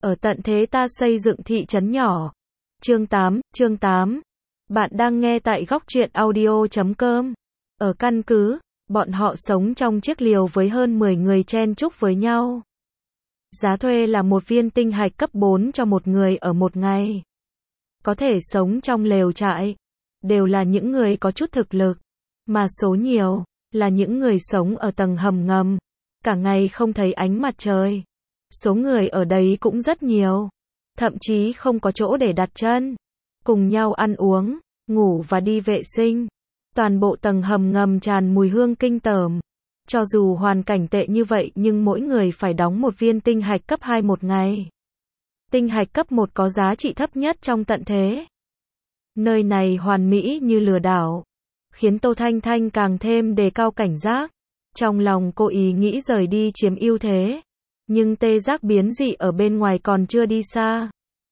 Ở tận thế ta xây dựng thị trấn nhỏ. Chương 8. Bạn đang nghe tại góc truyện audio.com. Ở căn cứ, bọn họ sống trong chiếc liều với hơn 10 người chen chúc với nhau. Giá thuê là một viên tinh hạch cấp 4 cho một người ở một ngày. Có thể sống trong lều trại, đều là những người có chút thực lực, mà số nhiều, là những người sống ở tầng hầm ngầm, cả ngày không thấy ánh mặt trời. Số người ở đấy cũng rất nhiều, thậm chí không có chỗ để đặt chân, cùng nhau ăn uống, ngủ và đi vệ sinh. Toàn bộ tầng hầm ngầm tràn mùi hương kinh tởm. Cho dù hoàn cảnh tệ như vậy nhưng mỗi người phải đóng một viên tinh hạch cấp 2 một ngày. Tinh hạch cấp 1 có giá trị thấp nhất trong tận thế. Nơi này hoàn mỹ như lừa đảo, khiến Tô Thanh Thanh càng thêm đề cao cảnh giác. Trong lòng cô ý nghĩ rời đi chiếm ưu thế, nhưng tê giác biến dị ở bên ngoài còn chưa đi xa.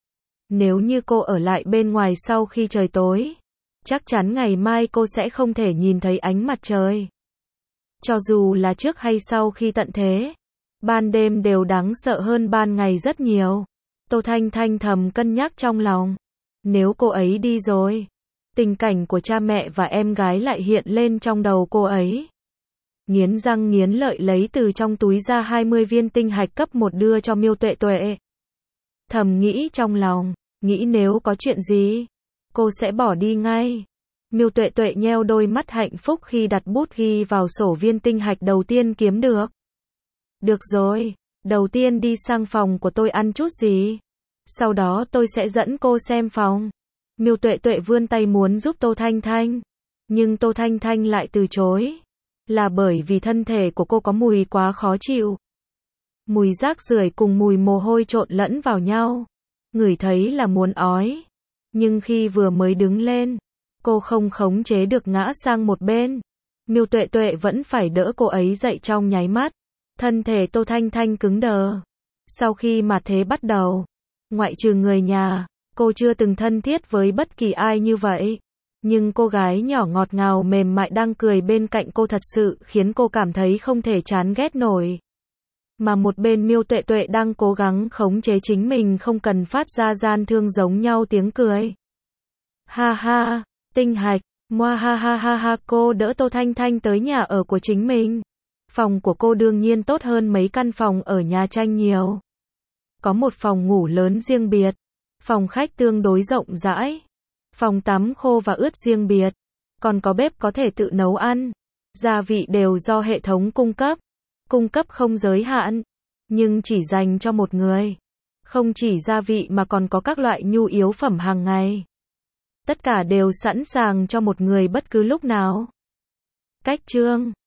Nếu như cô ở lại bên ngoài sau khi trời tối, chắc chắn ngày mai cô sẽ không thể nhìn thấy ánh mặt trời. Cho dù là trước hay sau khi tận thế, ban đêm đều đáng sợ hơn ban ngày rất nhiều. Tô Thanh Thanh thầm cân nhắc trong lòng. Nếu cô ấy đi rồi, tình cảnh của cha mẹ và em gái lại hiện lên trong đầu cô ấy. Nghiến răng nghiến lợi lấy từ trong túi ra 20 viên tinh hạch cấp 1 đưa cho Miêu Tuệ Tuệ. Thầm nghĩ trong lòng, nghĩ nếu có chuyện gì, cô sẽ bỏ đi ngay. Miêu Tuệ Tuệ nheo đôi mắt hạnh phúc khi đặt bút ghi vào sổ viên tinh hạch đầu tiên kiếm được. Được rồi, đầu tiên đi sang phòng của tôi ăn chút gì. Sau đó tôi sẽ dẫn cô xem phòng. Miêu Tuệ Tuệ vươn tay muốn giúp Tô Thanh Thanh, nhưng Tô Thanh Thanh lại từ chối. Là bởi vì thân thể của cô có mùi quá khó chịu. Mùi rác rưởi cùng mùi mồ hôi trộn lẫn vào nhau. Ngửi thấy là muốn ói. Nhưng khi vừa mới đứng lên, cô không khống chế được ngã sang một bên. Miêu Tuệ Tuệ vẫn phải đỡ cô ấy dậy trong nháy mắt. Thân thể Tô Thanh Thanh cứng đờ. Sau khi mà thế bắt đầu, ngoại trừ người nhà, cô chưa từng thân thiết với bất kỳ ai như vậy. Nhưng cô gái nhỏ ngọt ngào mềm mại đang cười bên cạnh cô thật sự khiến cô cảm thấy không thể chán ghét nổi. Mà một bên Miêu Tuệ Tuệ đang cố gắng khống chế chính mình không cần phát ra gian thương giống nhau tiếng cười. Ha ha, tinh hạch, moa ha ha ha ha. Cô đỡ Tô Thanh Thanh tới nhà ở của chính mình. Phòng của cô đương nhiên tốt hơn mấy căn phòng ở nhà tranh nhiều. Có một phòng ngủ lớn riêng biệt, phòng khách tương đối rộng rãi, phòng tắm khô và ướt riêng biệt, còn có bếp có thể tự nấu ăn. Gia vị đều do hệ thống cung cấp không giới hạn, nhưng chỉ dành cho một người. Không chỉ gia vị mà còn có các loại nhu yếu phẩm hàng ngày. Tất cả đều sẵn sàng cho một người bất cứ lúc nào. Cách chương